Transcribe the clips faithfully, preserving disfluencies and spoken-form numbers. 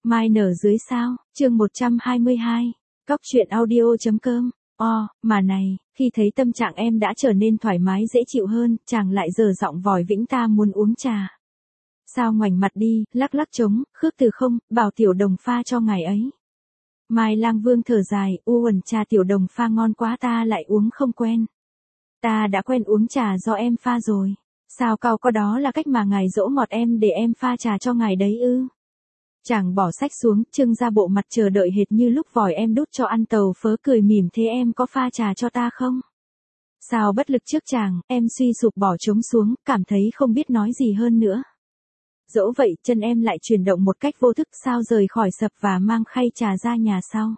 Mai nở dưới sao, chương một trăm hai mươi hai, cóc truyện audio.com, o, mà này, khi thấy tâm trạng em đã trở nên thoải mái dễ chịu hơn, chàng lại dở giọng vòi vĩnh ta muốn uống trà. Sao ngoảnh mặt đi, lắc lắc trống, khước từ không, bảo tiểu đồng pha cho ngài ấy. Mai Lang Vương thở dài, u uẩn trà tiểu đồng pha ngon quá ta lại uống không quen. Ta đã quen uống trà do em pha rồi. Sao cao có đó là cách mà ngài dỗ ngọt em để em pha trà cho ngài đấy ư? Chàng bỏ sách xuống, trưng ra bộ mặt chờ đợi hệt như lúc vòi em đút cho ăn tàu phớ cười mỉm thế em có pha trà cho ta không? Sao bất lực trước chàng, em suy sụp bỏ trống xuống, cảm thấy không biết nói gì hơn nữa. Dẫu vậy, chân em lại chuyển động một cách vô thức sao rời khỏi sập và mang khay trà ra nhà sau.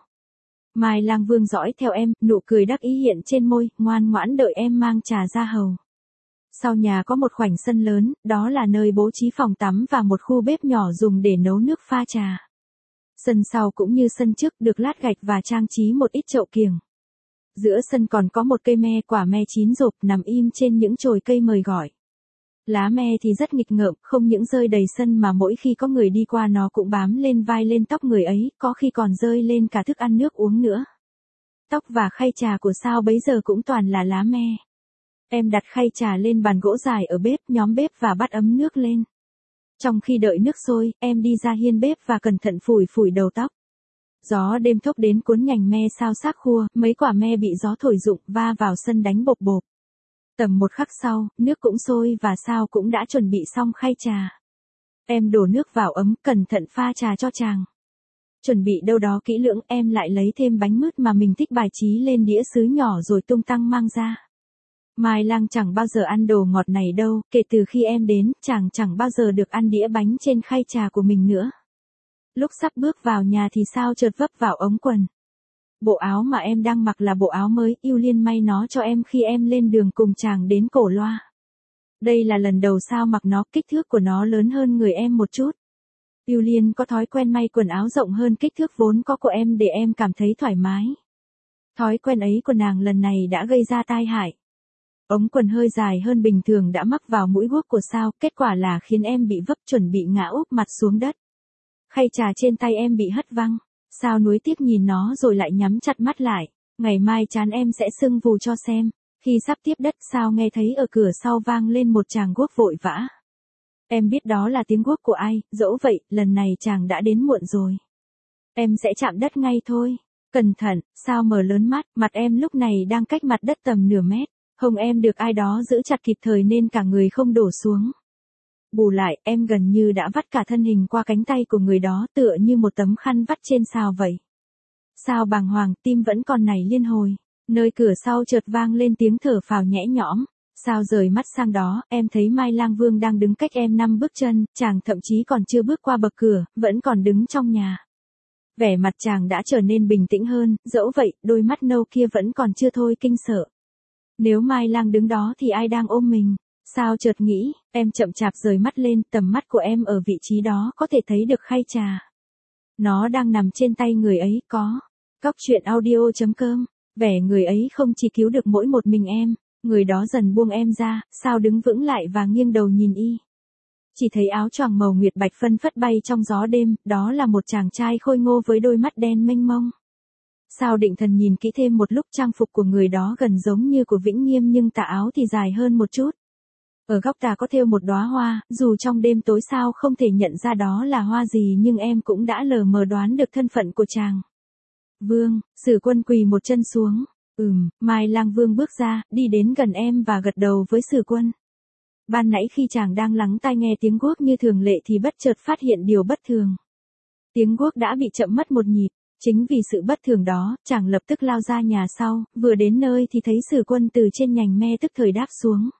Mai Lang Vương dõi theo em, nụ cười đắc ý hiện trên môi, ngoan ngoãn đợi em mang trà ra hầu. Sau nhà có một khoảnh sân lớn, đó là nơi bố trí phòng tắm và một khu bếp nhỏ dùng để nấu nước pha trà. Sân sau cũng như sân trước được lát gạch và trang trí một ít chậu kiểng. Giữa sân còn có một cây me quả me chín rộp nằm im trên những chồi cây mời gọi. Lá me thì rất nghịch ngợm, không những rơi đầy sân mà mỗi khi có người đi qua nó cũng bám lên vai lên tóc người ấy, có khi còn rơi lên cả thức ăn nước uống nữa. Tóc và khay trà của sao bấy giờ cũng toàn là lá me. Em đặt khay trà lên bàn gỗ dài ở bếp, nhóm bếp và bắt ấm nước lên. Trong khi đợi nước sôi, em đi ra hiên bếp và cẩn thận phủi phủi đầu tóc. Gió đêm thốc đến cuốn nhành me sao xác khua, mấy quả me bị gió thổi rụng va vào sân đánh bộp bộp. Tầm một khắc sau, nước cũng sôi và sao cũng đã chuẩn bị xong khay trà. Em đổ nước vào ấm, cẩn thận pha trà cho chàng. Chuẩn bị đâu đó kỹ lưỡng, em lại lấy thêm bánh mứt mà mình thích bài trí lên đĩa sứ nhỏ rồi tung tăng mang ra. Mai Lang chẳng bao giờ ăn đồ ngọt này đâu, kể từ khi em đến, chàng chẳng bao giờ được ăn đĩa bánh trên khay trà của mình nữa. Lúc sắp bước vào nhà thì sao chợt vấp vào ống quần. Bộ áo mà em đang mặc là bộ áo mới, Yêu Liên may nó cho em khi em lên đường cùng chàng đến Cổ Loa. Đây là lần đầu sao mặc nó, kích thước của nó lớn hơn người em một chút. Yêu Liên có thói quen may quần áo rộng hơn kích thước vốn có của em để em cảm thấy thoải mái. Thói quen ấy của nàng lần này đã gây ra tai hại. Ống quần hơi dài hơn bình thường đã mắc vào mũi guốc của sao, kết quả là khiến em bị vấp chuẩn bị ngã úp mặt xuống đất. Khay trà trên tay em bị hất văng. Sao nuối tiếc nhìn nó rồi lại nhắm chặt mắt lại. Ngày mai trán em sẽ sưng vù cho xem. Khi sắp tiếp đất sao nghe thấy ở cửa sau vang lên một tràng guốc vội vã. Em biết đó là tiếng guốc của ai, dẫu vậy, lần này chàng đã đến muộn rồi. Em sẽ chạm đất ngay thôi. Cẩn thận, sao mở lớn mắt, mặt em lúc này đang cách mặt đất tầm nửa mét. Hông em được ai đó giữ chặt kịp thời nên cả người không đổ xuống. Bù lại, em gần như đã vắt cả thân hình qua cánh tay của người đó tựa như một tấm khăn vắt trên sao vậy. Sao bàng hoàng, tim vẫn còn nảy liên hồi. Nơi cửa sau chợt vang lên tiếng thở phào nhẽ nhõm. Sao rời mắt sang đó, em thấy Mai Lang Vương đang đứng cách em năm bước chân, chàng thậm chí còn chưa bước qua bậc cửa, vẫn còn đứng trong nhà. Vẻ mặt chàng đã trở nên bình tĩnh hơn, dẫu vậy, đôi mắt nâu kia vẫn còn chưa thôi kinh sợ. Nếu Mai Lang đứng đó thì ai đang ôm mình? Sao chợt nghĩ, em chậm chạp rời mắt lên, tầm mắt của em ở vị trí đó có thể thấy được khay trà. Nó đang nằm trên tay người ấy, có. Cóc truyện audio.com, vẻ người ấy không chỉ cứu được mỗi một mình em, người đó dần buông em ra, sao đứng vững lại và nghiêng đầu nhìn y. Chỉ thấy áo choàng màu nguyệt bạch phân phất bay trong gió đêm, đó là một chàng trai khôi ngô với đôi mắt đen mênh mông. Sao định thần nhìn kỹ thêm một lúc trang phục của người đó gần giống như của Vĩnh Nghiêm nhưng tà áo thì dài hơn một chút. Ở góc tà có thêu một đóa hoa, dù trong đêm tối sao không thể nhận ra đó là hoa gì nhưng em cũng đã lờ mờ đoán được thân phận của chàng. Vương, Sử Quân quỳ một chân xuống. Ừm, Mai Lang Vương bước ra, đi đến gần em và gật đầu với Sử Quân. Ban nãy khi chàng đang lắng tai nghe tiếng guốc như thường lệ thì bất chợt phát hiện điều bất thường. Tiếng guốc đã bị chậm mất một nhịp. Chính vì sự bất thường đó, chàng lập tức lao ra nhà sau, vừa đến nơi thì thấy Sử Quân từ trên nhành me tức thời đáp xuống.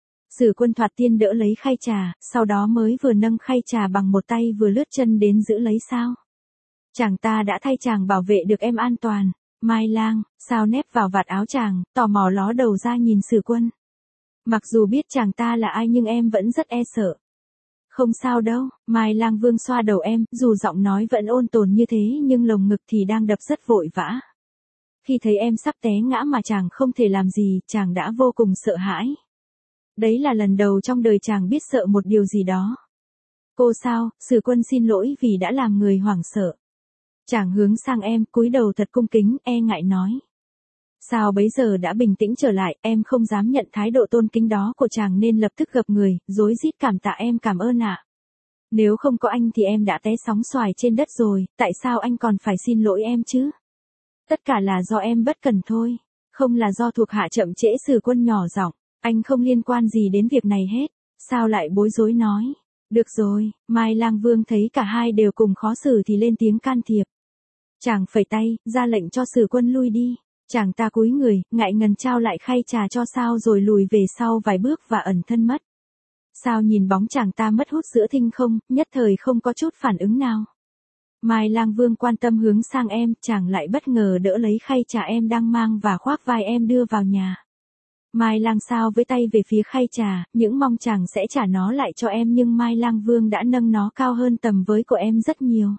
Sử Quân thoạt tiên đỡ lấy khay trà, sau đó mới vừa nâng khay trà bằng một tay vừa lướt chân đến giữ lấy sao. Chàng ta đã thay chàng bảo vệ được em an toàn. Mai Lang, sao nép vào vạt áo chàng, tò mò ló đầu ra nhìn Sử Quân. Mặc dù biết chàng ta là ai nhưng em vẫn rất e sợ. Không sao đâu, Mai Lang Vương xoa đầu em, dù giọng nói vẫn ôn tồn như thế nhưng lồng ngực thì đang đập rất vội vã. Khi thấy em sắp té ngã mà chàng không thể làm gì, chàng đã vô cùng sợ hãi. Đấy là lần đầu trong đời chàng biết sợ một điều gì đó. Cô sao, Sử Quân xin lỗi vì đã làm người hoảng sợ. Chàng hướng sang em, cúi đầu thật cung kính, e ngại nói. Sao bấy giờ đã bình tĩnh trở lại, em không dám nhận thái độ tôn kính đó của chàng nên lập tức gập người, rối rít cảm tạ em cảm ơn ạ. Nếu không có anh thì em đã té sóng xoài trên đất rồi, tại sao anh còn phải xin lỗi em chứ? Tất cả là do em bất cần thôi, không là do thuộc hạ chậm trễ. Sử Quân nhỏ giọng, anh không liên quan gì đến việc này hết, sao lại bối rối nói. Được rồi, Mai Lang Vương thấy cả hai đều cùng khó xử thì lên tiếng can thiệp. Chàng phẩy tay, ra lệnh cho Sử Quân lui đi. Chàng ta cúi người, ngại ngần trao lại khay trà cho Sao rồi lùi về sau vài bước và ẩn thân mất. Sao nhìn bóng chàng ta mất hút giữa thinh không, nhất thời không có chút phản ứng nào. Mai Lang Vương quan tâm hướng sang em, chàng lại bất ngờ đỡ lấy khay trà em đang mang và khoác vai em đưa vào nhà. Mai Lang Sao với tay về phía khay trà, những mong chàng sẽ trả nó lại cho em nhưng Mai Lang Vương đã nâng nó cao hơn tầm với của em rất nhiều.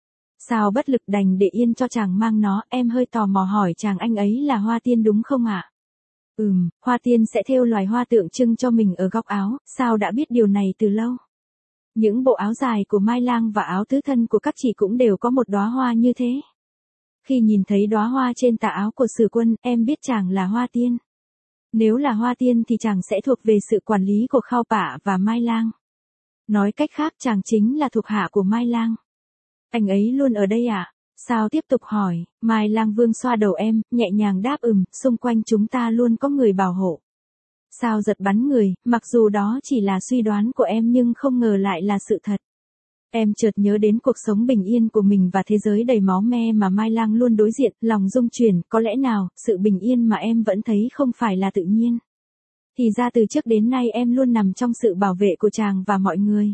Sao bất lực đành để yên cho chàng mang nó, em hơi tò mò hỏi chàng anh ấy là Hoa Tiên đúng không ạ? Ừm, Hoa Tiên sẽ thêu loài hoa tượng trưng cho mình ở góc áo, Sao đã biết điều này từ lâu. Những bộ áo dài của Mai Lang và áo tứ thân của các chị cũng đều có một đóa hoa như thế. Khi nhìn thấy đóa hoa trên tà áo của Sử Quân, em biết chàng là Hoa Tiên. Nếu là Hoa Tiên thì chàng sẽ thuộc về sự quản lý của Khao Pả và Mai Lang. Nói cách khác chàng chính là thuộc hạ của Mai Lang. Anh ấy luôn ở đây ạ? À? Sao tiếp tục hỏi, Mai Lang Vương xoa đầu em, nhẹ nhàng đáp ừm, xung quanh chúng ta luôn có người bảo hộ. Sao giật bắn người, mặc dù đó chỉ là suy đoán của em nhưng không ngờ lại là sự thật. Em chợt nhớ đến cuộc sống bình yên của mình và thế giới đầy máu me mà Mai Lang luôn đối diện, lòng rung chuyển, có lẽ nào, sự bình yên mà em vẫn thấy không phải là tự nhiên. Thì ra từ trước đến nay em luôn nằm trong sự bảo vệ của chàng và mọi người.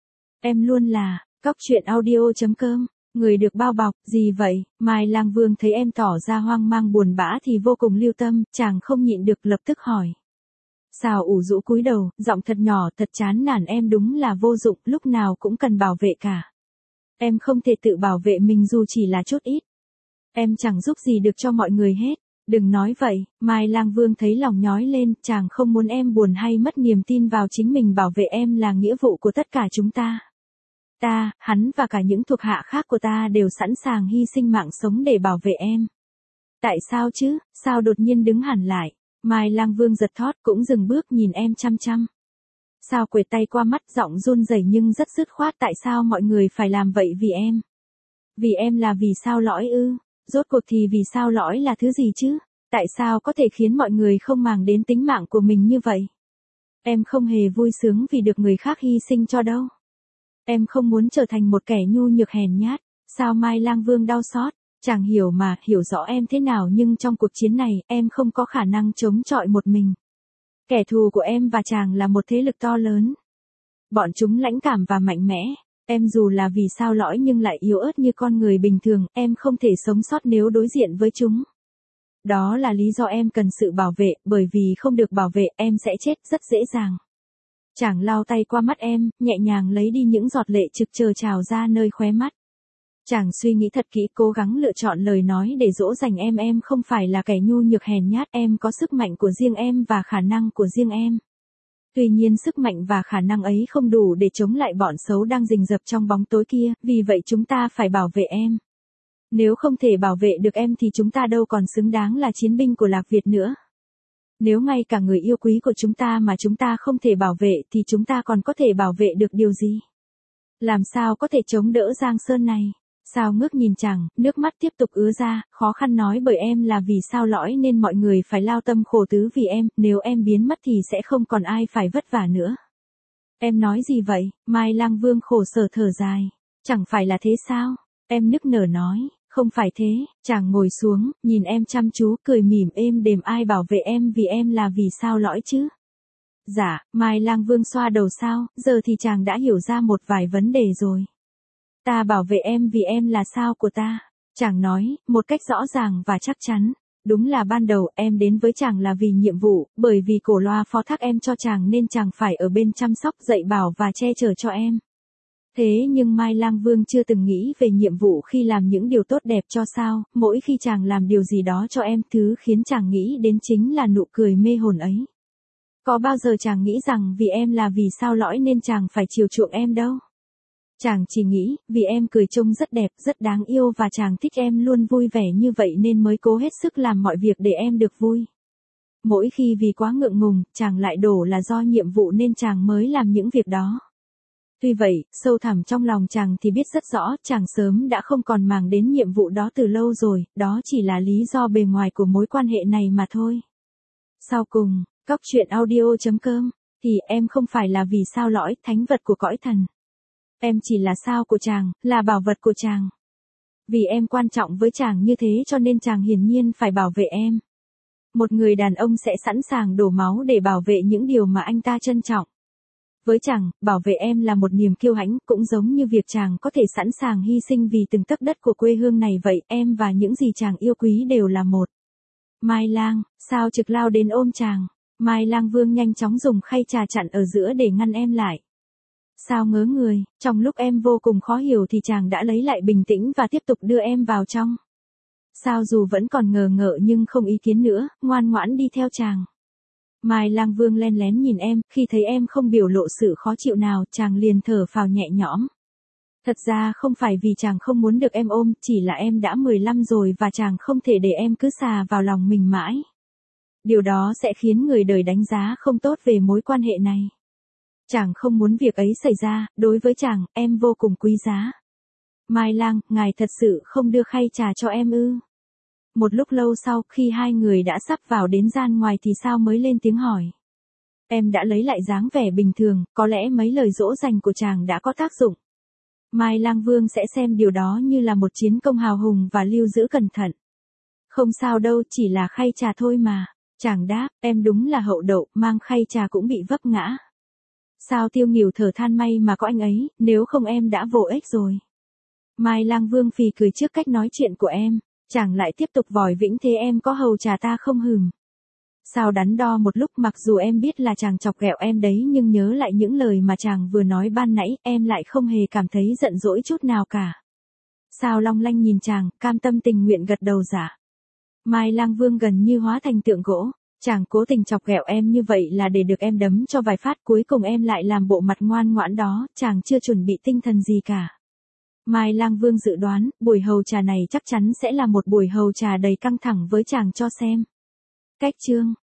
Em luôn là, Cóc Truyện Audio chấm com, người được bao bọc, gì vậy? Mai Lang Vương thấy em tỏ ra hoang mang buồn bã thì vô cùng lưu tâm, chàng không nhịn được lập tức hỏi. Sao ủ rũ cúi đầu, giọng thật nhỏ, thật chán nản, em đúng là vô dụng, lúc nào cũng cần bảo vệ cả. Em không thể tự bảo vệ mình dù chỉ là chút ít. Em chẳng giúp gì được cho mọi người hết. Đừng nói vậy, Mai Lang Vương thấy lòng nhói lên, chàng không muốn em buồn hay mất niềm tin vào chính mình, bảo vệ em là nghĩa vụ của tất cả chúng ta. Ta, hắn và cả những thuộc hạ khác của ta đều sẵn sàng hy sinh mạng sống để bảo vệ em. Tại sao chứ? Sao đột nhiên đứng hẳn lại? Mai Lang Vương giật thót cũng dừng bước nhìn em chăm chăm. Sao quệt tay qua mắt, giọng run rẩy nhưng rất dứt khoát, tại sao mọi người phải làm vậy vì em? Vì em là vì sao lõi ư? Rốt cuộc thì vì sao lõi là thứ gì chứ? Tại sao có thể khiến mọi người không màng đến tính mạng của mình như vậy? Em không hề vui sướng vì được người khác hy sinh cho đâu. Em không muốn trở thành một kẻ nhu nhược hèn nhát. Sao Mai Lang Vương đau xót? Chàng hiểu mà, hiểu rõ em thế nào nhưng trong cuộc chiến này, em không có khả năng chống chọi một mình. Kẻ thù của em và chàng là một thế lực to lớn. Bọn chúng lãnh cảm và mạnh mẽ. Em dù là vì sao lõi nhưng lại yếu ớt như con người bình thường, em không thể sống sót nếu đối diện với chúng. Đó là lý do em cần sự bảo vệ, bởi vì không được bảo vệ, em sẽ chết rất dễ dàng. Chàng lau tay qua mắt em, nhẹ nhàng lấy đi những giọt lệ trực chờ trào ra nơi khóe mắt. Chàng suy nghĩ thật kỹ, cố gắng lựa chọn lời nói để dỗ dành em. Em không phải là kẻ nhu nhược hèn nhát, em có sức mạnh của riêng em và khả năng của riêng em. Tuy nhiên sức mạnh và khả năng ấy không đủ để chống lại bọn xấu đang rình rập trong bóng tối kia, vì vậy chúng ta phải bảo vệ em. Nếu không thể bảo vệ được em thì chúng ta đâu còn xứng đáng là chiến binh của Lạc Việt nữa. Nếu ngay cả người yêu quý của chúng ta mà chúng ta không thể bảo vệ thì chúng ta còn có thể bảo vệ được điều gì? Làm sao có thể chống đỡ Giang Sơn này? Sao ngước nhìn chàng, nước mắt tiếp tục ứa ra, khó khăn nói bởi em là vì sao lõi nên mọi người phải lao tâm khổ tứ vì em, nếu em biến mất thì sẽ không còn ai phải vất vả nữa. Em nói gì vậy? Mai Lang Vương khổ sở thở dài. Chẳng phải là thế sao? Em nức nở nói, không phải thế. Chàng ngồi xuống, nhìn em chăm chú, cười mỉm êm đềm, ai bảo vệ em vì em là vì sao lõi chứ? Dạ, Mai Lang Vương xoa đầu. Sao, giờ thì chàng đã hiểu ra một vài vấn đề rồi. Ta bảo vệ em vì em là sao của ta. Chàng nói, một cách rõ ràng và chắc chắn. Đúng là ban đầu em đến với chàng là vì nhiệm vụ, bởi vì Cổ Loa phó thác em cho chàng nên chàng phải ở bên chăm sóc, dạy bảo và che chở cho em. Thế nhưng Mai Lang Vương chưa từng nghĩ về nhiệm vụ khi làm những điều tốt đẹp cho Sao, mỗi khi chàng làm điều gì đó cho em, thứ khiến chàng nghĩ đến chính là nụ cười mê hồn ấy. Có bao giờ chàng nghĩ rằng vì em là vì sao lõi nên chàng phải chiều chuộng em đâu. Chàng chỉ nghĩ, vì em cười trông rất đẹp, rất đáng yêu và chàng thích em luôn vui vẻ như vậy nên mới cố hết sức làm mọi việc để em được vui. Mỗi khi vì quá ngượng ngùng, chàng lại đổ là do nhiệm vụ nên chàng mới làm những việc đó. Tuy vậy, sâu thẳm trong lòng chàng thì biết rất rõ, chàng sớm đã không còn màng đến nhiệm vụ đó từ lâu rồi, đó chỉ là lý do bề ngoài của mối quan hệ này mà thôi. Sau cùng, Cóc truyện audio chấm com, thì em không phải là vì sao lõi, thánh vật của cõi thần. Em chỉ là sao của chàng, là bảo vật của chàng. Vì em quan trọng với chàng như thế cho nên chàng hiển nhiên phải bảo vệ em. Một người đàn ông sẽ sẵn sàng đổ máu để bảo vệ những điều mà anh ta trân trọng. Với chàng, bảo vệ em là một niềm kiêu hãnh, cũng giống như việc chàng có thể sẵn sàng hy sinh vì từng tấc đất của quê hương này vậy, em và những gì chàng yêu quý đều là một. Mai Lang, Sao Trực lao đến ôm chàng. Mai Lang Vương nhanh chóng dùng khay trà chặn ở giữa để ngăn em lại. Sao ngớ người, trong lúc em vô cùng khó hiểu thì chàng đã lấy lại bình tĩnh và tiếp tục đưa em vào trong. Sao dù vẫn còn ngờ ngợ nhưng không ý kiến nữa, ngoan ngoãn đi theo chàng. Mai Lang Vương len lén nhìn em, khi thấy em không biểu lộ sự khó chịu nào, chàng liền thở phào nhẹ nhõm. Thật ra không phải vì chàng không muốn được em ôm, chỉ là em đã mười lăm rồi và chàng không thể để em cứ xà vào lòng mình mãi. Điều đó sẽ khiến người đời đánh giá không tốt về mối quan hệ này. Chàng không muốn việc ấy xảy ra, đối với chàng, em vô cùng quý giá. Mai Lang, ngài thật sự không đưa khay trà cho em ư? Một lúc lâu sau, khi hai người đã sắp vào đến gian ngoài thì Sao mới lên tiếng hỏi. Em đã lấy lại dáng vẻ bình thường, có lẽ mấy lời dỗ dành của chàng đã có tác dụng. Mai Lang Vương sẽ xem điều đó như là một chiến công hào hùng và lưu giữ cẩn thận. Không sao đâu, chỉ là khay trà thôi mà. Chàng đáp, em đúng là hậu đậu, mang khay trà cũng bị vấp ngã. Sao Tiêu Nghỉu thở than may mà có anh ấy, nếu không em đã vô ích rồi. Mai Lang Vương phì cười trước cách nói chuyện của em, chàng lại tiếp tục vòi vĩnh thế em có hầu trà ta không hừm. Sao đắn đo một lúc, mặc dù em biết là chàng chọc ghẹo em đấy nhưng nhớ lại những lời mà chàng vừa nói ban nãy, em lại không hề cảm thấy giận dỗi chút nào cả. Sao long lanh nhìn chàng, cam tâm tình nguyện gật đầu giả. Mai Lang Vương gần như hóa thành tượng gỗ, chàng cố tình chọc ghẹo em như vậy là để được em đấm cho vài phát, cuối cùng em lại làm bộ mặt ngoan ngoãn đó, chàng chưa chuẩn bị tinh thần gì cả. Mai Lang Vương dự đoán, buổi hầu trà này chắc chắn sẽ là một buổi hầu trà đầy căng thẳng với chàng cho xem. Cách chương